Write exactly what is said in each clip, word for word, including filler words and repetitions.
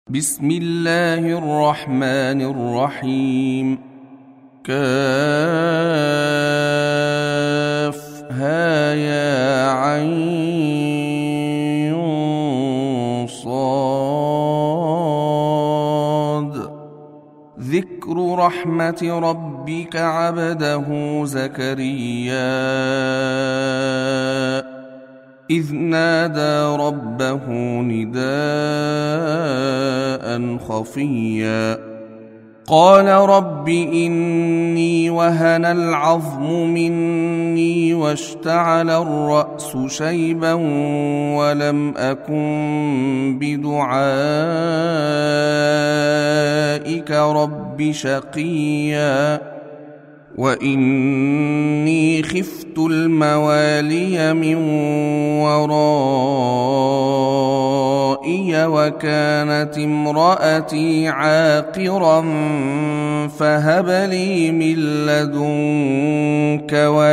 بسم الله الرحمن الرحيم. كافها يا عين صاد. ذكر رحمة ربك عبده زكريا إذ نادى ربه نداء خفيا قال رب إني وهن العظم مني واشتعل الرأس شيبا ولم أكن بدعائك رب شقيا وإني خفت الموالي من ورائي وكانت امرأتي عاقرا فهب لي من لدنك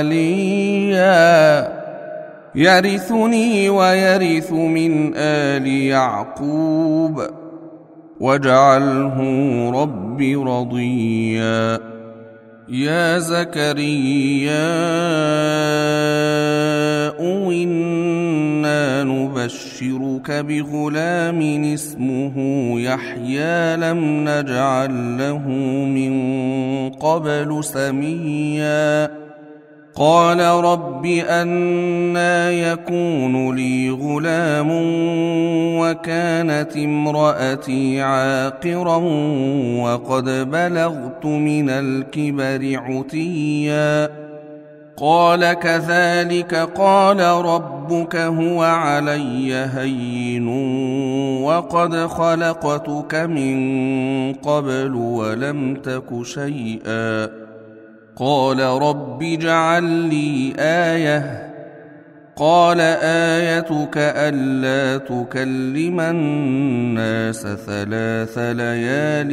وليا يرثني ويرث من آل يعقوب واجعله رب رضيا. يا زكريا إنا نبشرك بغلام اسمه يحيى لم نجعل له من قبل سميا قال رب أنى يكون لي غلام وكانت امرأتي عاقرا وقد بلغت من الكبر عتيا قال كذلك قال ربك هو علي هين وقد خلقتك من قبل ولم تك شيئا قال رب اجعل لي آية قال آيتك ألا تكلم الناس ثلاث ليال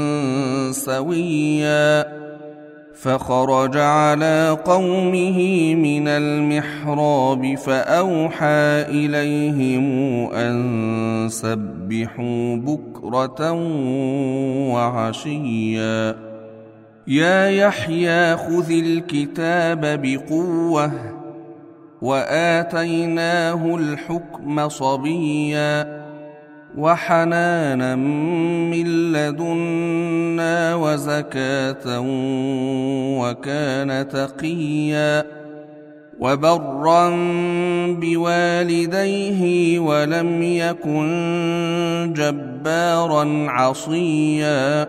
سويا فخرج على قومه من المحراب فأوحى إليهم أن سبحوا بكرة وعشيا يا يحيى خذ الكتاب بقوة وآتيناه الحكم صبيا وحنانا من لدنا وزكاة وكان تقيا وبرا بوالديه ولم يكن جبارا عصيا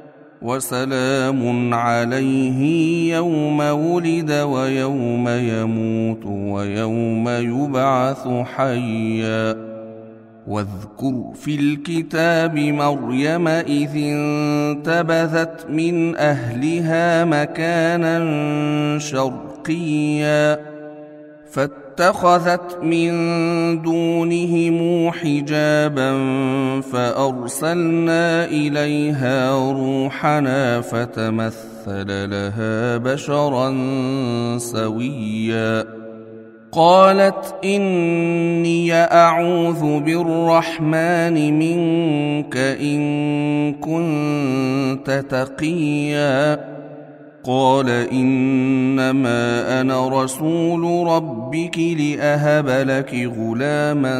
وسلام عليه يوم ولد ويوم يموت ويوم يبعث حيا واذكر في الكتاب مريم إذ انتبذت من أهلها مكانا شرقيا فاتخذت من دونهم حجابا فأرسلنا إليها روحنا فتمثل لها بشرا سويا قالت إني أعوذ بالرحمن منك إن كنت تقيا قال إنما أنا رسول ربك لأهب لك غلاما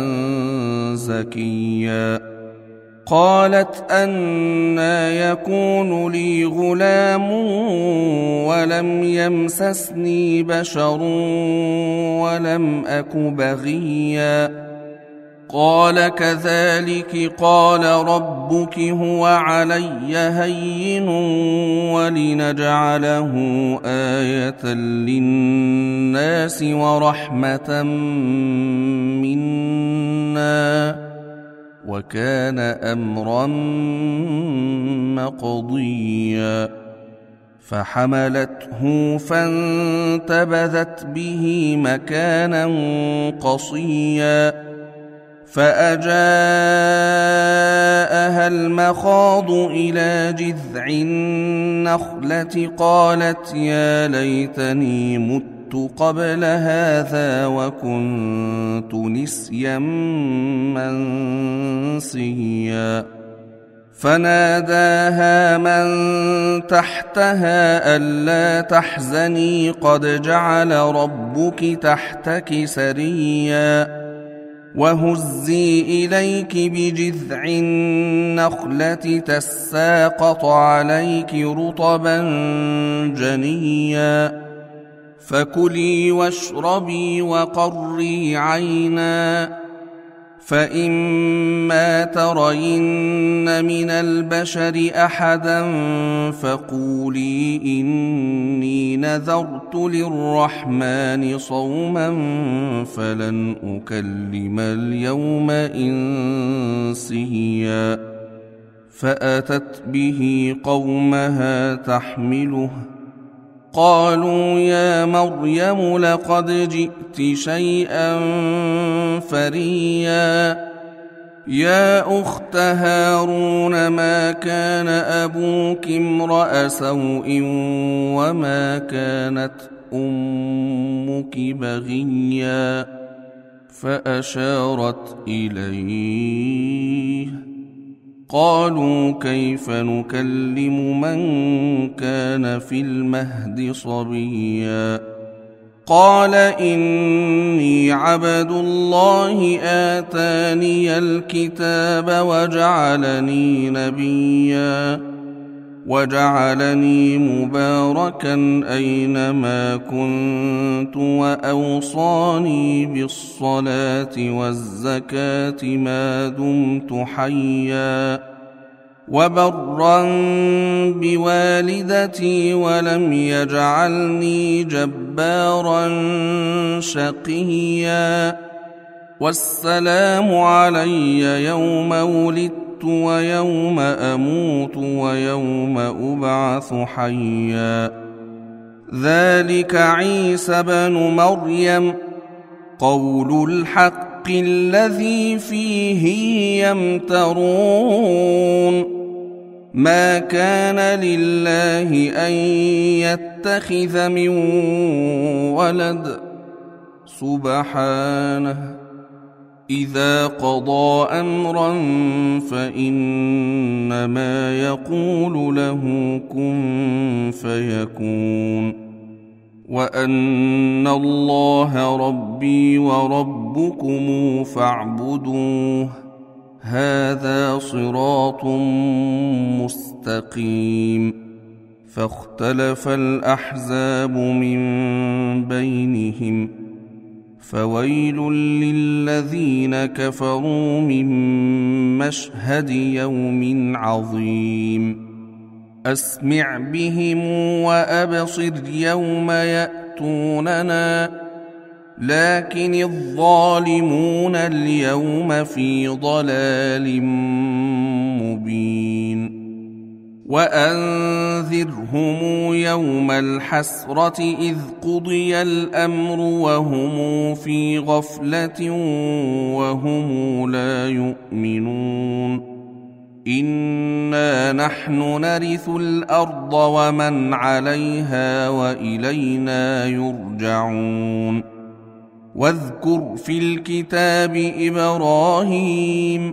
زكيا قالت أنى يكون لي غلام ولم يمسسني بشر ولم أك بغيا قال كذلك قال ربك هو علي هين ولنجعله آية للناس ورحمة منا وكان أمرا مقضيا فحملته فانتبذت به مكانا قصيا فأجاءها المخاض إلى جذع النخلة قالت يا ليتني مت قبل هذا وكنت نسيا منسيا فناداها من تحتها ألا تحزني قد جعل ربك تحتك سريا وهزي إليك بجذع النخلة تساقط عليك رطبا جنيا فكلي واشربي وقري عينا فإما ترين من البشر أحدا فقولي إني نذرت للرحمن صوما فلن أكلم اليوم إنسيا فأتت به قومها تحمله قالوا يا مريم لقد جئت شيئا فريا يا أخت هارون ما كان أبوك امرأ سوء وما كانت أمك بغيا فأشارت إليه قالوا كيف نكلم من كان في المهد صبيا قال إني عبد الله آتاني الكتاب وجعلني نبيا وجعلني مباركا أينما كنت وأوصاني بالصلاة والزكاة ما دمت حيا وبرا بوالدتي ولم يجعلني جبارا شقيا والسلام علي يوم ولدت ويوم أموت ويوم أبعث حيا ذلك عيسى بن مريم قول الحق الذي فيه يمترون ما كان لله أن يتخذ من ولد سبحانه إذا قضى أمرا فإنما يقول له كن فيكون وأن الله ربي وربكم فاعبدوه هذا صراط مستقيم فاختلف الأحزاب من بينهم فويل للذين كفروا من مشهد يوم عظيم أسمع بهم وأبصر يوم يأتوننا لكن الظالمون اليوم في ضلال مبين وأنذرهم يوم الحسرة إذ قضي الأمر وهم في غفلة وهم لا يؤمنون إنا نحن نرث الأرض ومن عليها وإلينا يرجعون واذكر في الكتاب إبراهيم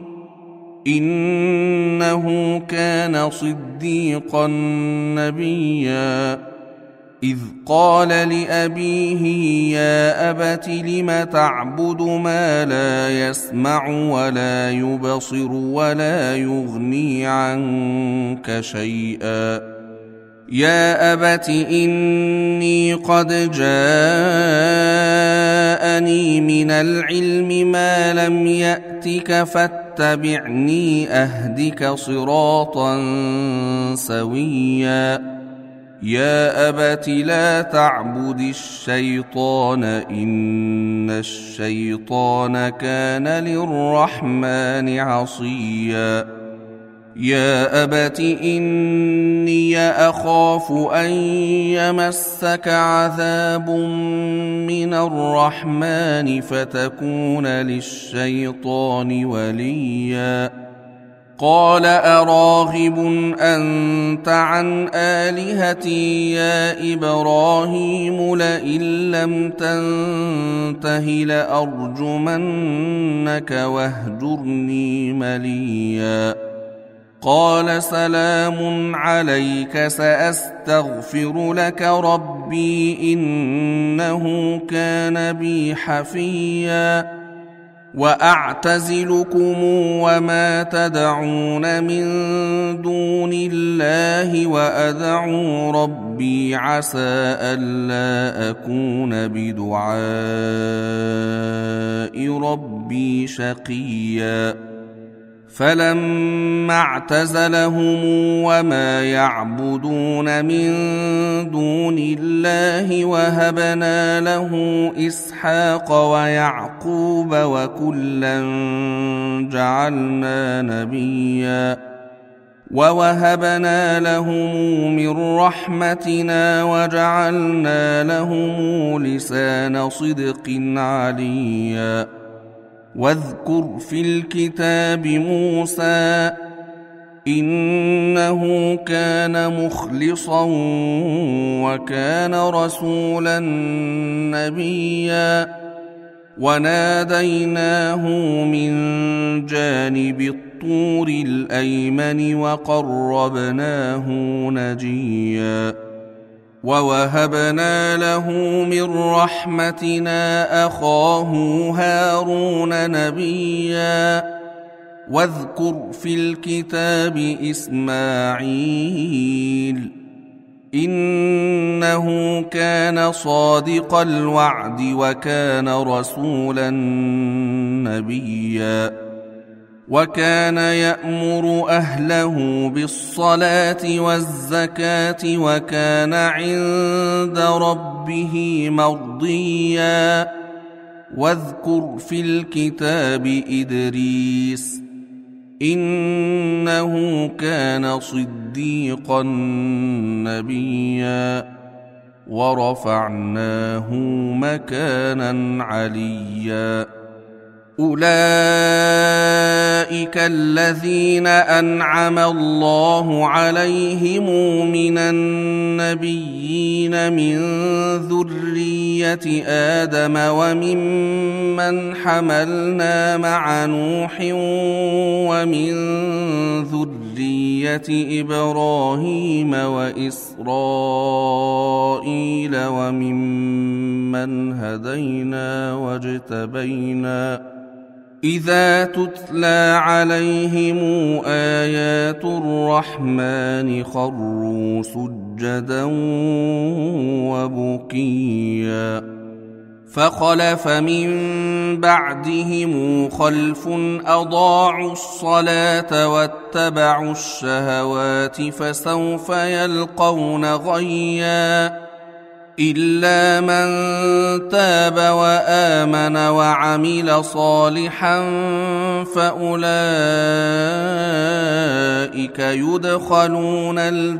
إنه كان صديقا نبيا إذ قال لأبيه يا أبت لم تعبد ما لا يسمع ولا يبصر ولا يغني عنك شيئا يا أبت إني قد جاءني من العلم ما لم يأتك فاتبعني أهدك صراطا سويا يا أبت لا تعبد الشيطان إن الشيطان كان للرحمن عصيا يا أبت إني أخاف أن يمسك عذاب من الرحمن فتكون للشيطان وليا قال أراغب أنت عن آلهتي يا إبراهيم لئن لم تنته لأرجمنك واهجرني مليا قال سلام عليك سأستغفر لك ربي إنه كان بي حفيا وأعتزلكم وما تدعون من دون الله وأدعو ربي عسى ألا أكون بدعاء ربي شقيا فلما اعتزلهم وما يعبدون من دون الله وهبنا له إسحاق ويعقوب وكلا جعلنا نبيا ووهبنا لهم من رحمتنا وجعلنا لهم لسان صدق عليا واذكر في الكتاب موسى إنه كان مخلصا وكان رسولا نبيا وناديناه من جانب الطور الأيمن وقربناه نجيا ووهبنا له من رحمتنا أخاه هارون نبيا واذكر في الكتاب إسماعيل إنه كان صادق الوعد وكان رسولا نبيا وكان يأمر أهله بالصلاة والزكاة وكان عند ربه مرضيا واذكر في الكتاب إدريس إنه كان صديقا نبيا ورفعناه مكانا عليا أولئك الذين أنعم الله عليهم من النبيين من ذرية آدم وممن حملنا مع نوح ومن ذرية إبراهيم وإسرائيل وممن هدينا واجتبينا إذا تتلى عليهم آيات الرحمن خروا سجدا وبكيا فخلف من بعدهم خلف أضاعوا الصلاة واتبعوا الشهوات فسوف يلقون غيا إلا من تاب وآمن وعمل صالحا فأولئك يدخلون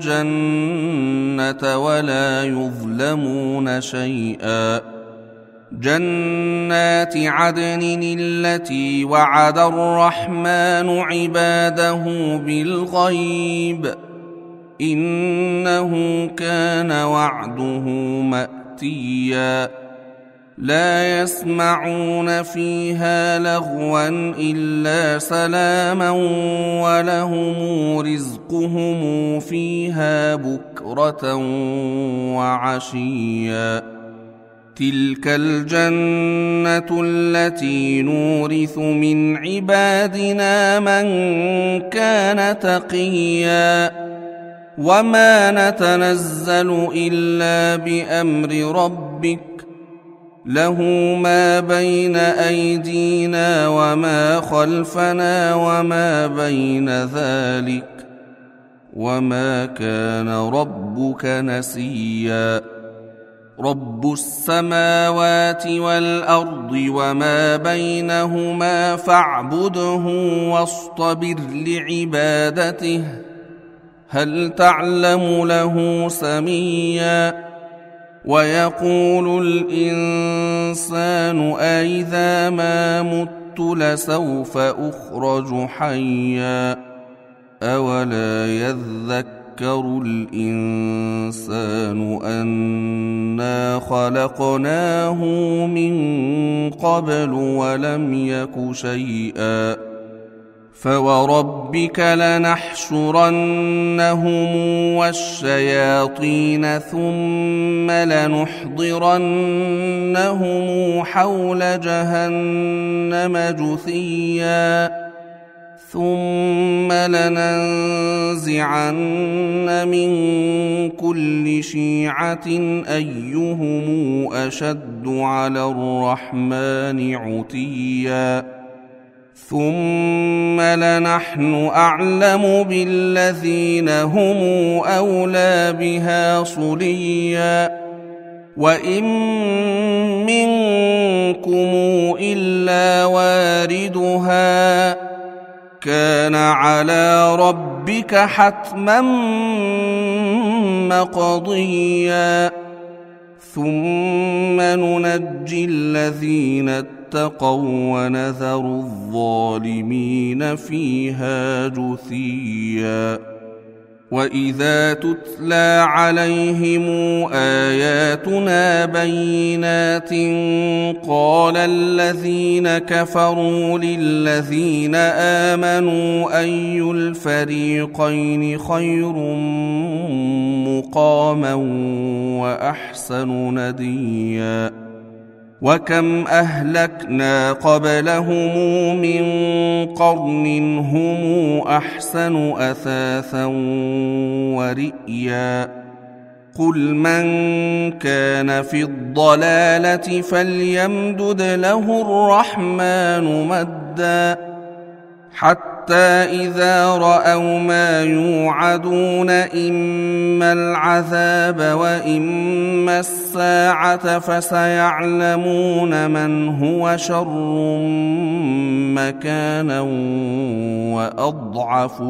الجنة ولا يظلمون شيئا جنات عدن التي وعد الرحمن عباده بالغيب إنه كان وعده مأتيا لا يسمعون فيها لغوا إلا سلاما ولهم رزقهم فيها بكرة وعشيا تلك الجنة التي نورث من عبادنا من كان تقيا وما نتنزل إلا بأمر ربك له ما بين أيدينا وما خلفنا وما بين ذلك وما كان ربك نسيا رب السماوات والأرض وما بينهما فاعبده واصطبر لعبادته هل تعلم له سميا ويقول الإنسان أإذا ما مت لسوف أخرج حيا أولا يذكر الإنسان أنا خلقناه من قبل ولم يك شيئا فوربك لنحشرنهم والشياطين ثم لنحضرنهم حول جهنم جثيا ثم لننزعن من كل شيعة أيهم أشد على الرحمن عتيا ثم لنحن أعلم بالذين هم أولى بها صليا وإن منكم إلا واردها كان على ربك حتما مقضيا ثم ننجي الذين اتقوا ونذر الظالمين فيها جثيا وإذا تتلى عليهم آياتنا بينات قال الذين كفروا للذين آمنوا أي الفريقين خير مقاما وأحسن نديا وكم أهلكنا قبلهم من قرن هم أحسن أثاثا ورئيا قل من كان في الضلالة فليمدد له الرحمن مدا حتى إذا رأوا ما يوعدون إما العذاب وإما الساعة فسيعلمون من هو شر مكانا وأضعف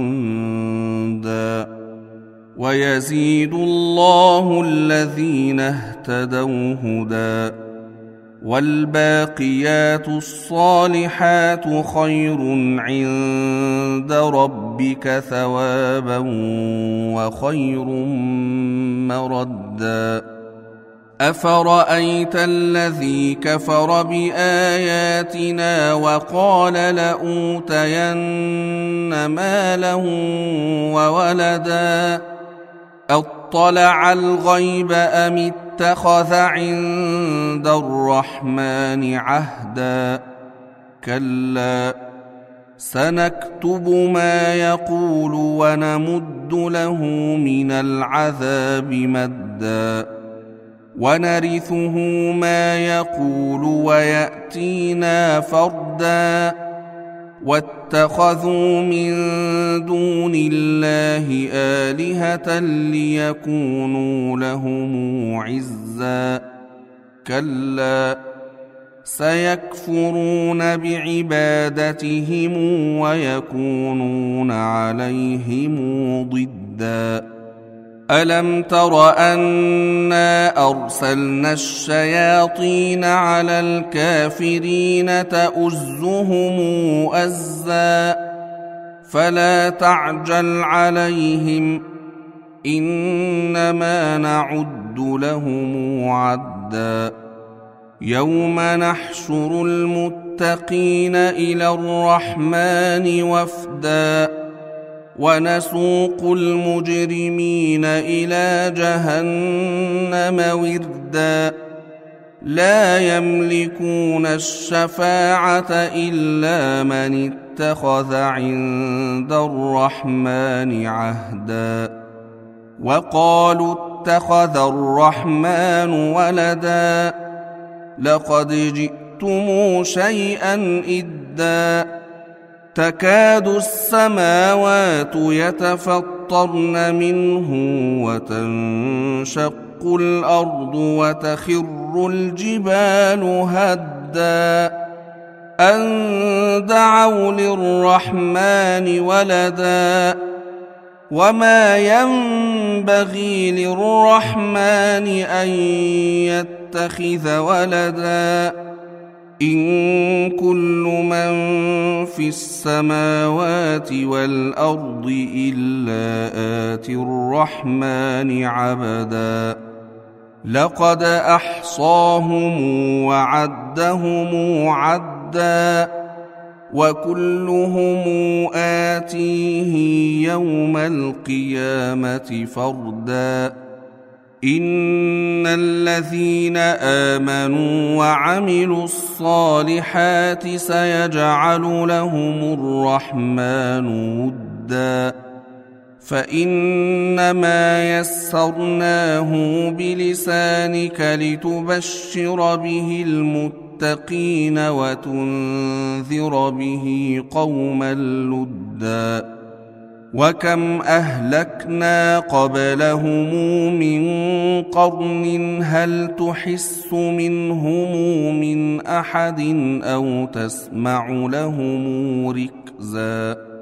جندا ويزيد الله الذين اهتدوا هدى والباقيات الصالحات خير عند ربك ثوابا وخير مردا أفرأيت الذي كفر بآياتنا وقال لأوتين مالا وولدا أطلع الغيب أم اتخذ عند الرحمن عهدا كلا سنكتب ما يقول ونمد له من العذاب مدا ونرثه ما يقول ويأتينا فردا واتخذوا من دون الله آلهة ليكونوا لهم عزا كلا سيكفرون بعبادتهم ويكونون عليهم ضدا ألم تر أنا أرسلنا الشياطين على الكافرين تؤزهم أزا فلا تعجل عليهم إنما نعد لهم عدا يوم نحشر المتقين إلى الرحمن وفدا ونسوق المجرمين إلى جهنم وردا لا يملكون الشفاعة إلا من اتخذ عند الرحمن عهدا وقالوا اتخذ الرحمن ولدا لقد جئتم شيئا إدا تكاد السماوات يتفطرن منه وتنشق الأرض وتخر الجبال هدا أن دعوا للرحمن ولدا وما ينبغي للرحمن أن يتخذ ولدا إن كل من في السماوات والأرض إلا آتي الرحمن عبدا لقد أحصاهم وعدهم عدا وكلهم آتيه يوم القيامة فردا إن الذين آمنوا وعملوا الصالحات سيجعل لهم الرحمن ودا فإنما يسرناه بلسانك لتبشر به المتقين وتنذر به قوما لدا وكم أهلكنا قبلهم من قرن هل تحس منهم من أحد أو تسمع لهم ركزا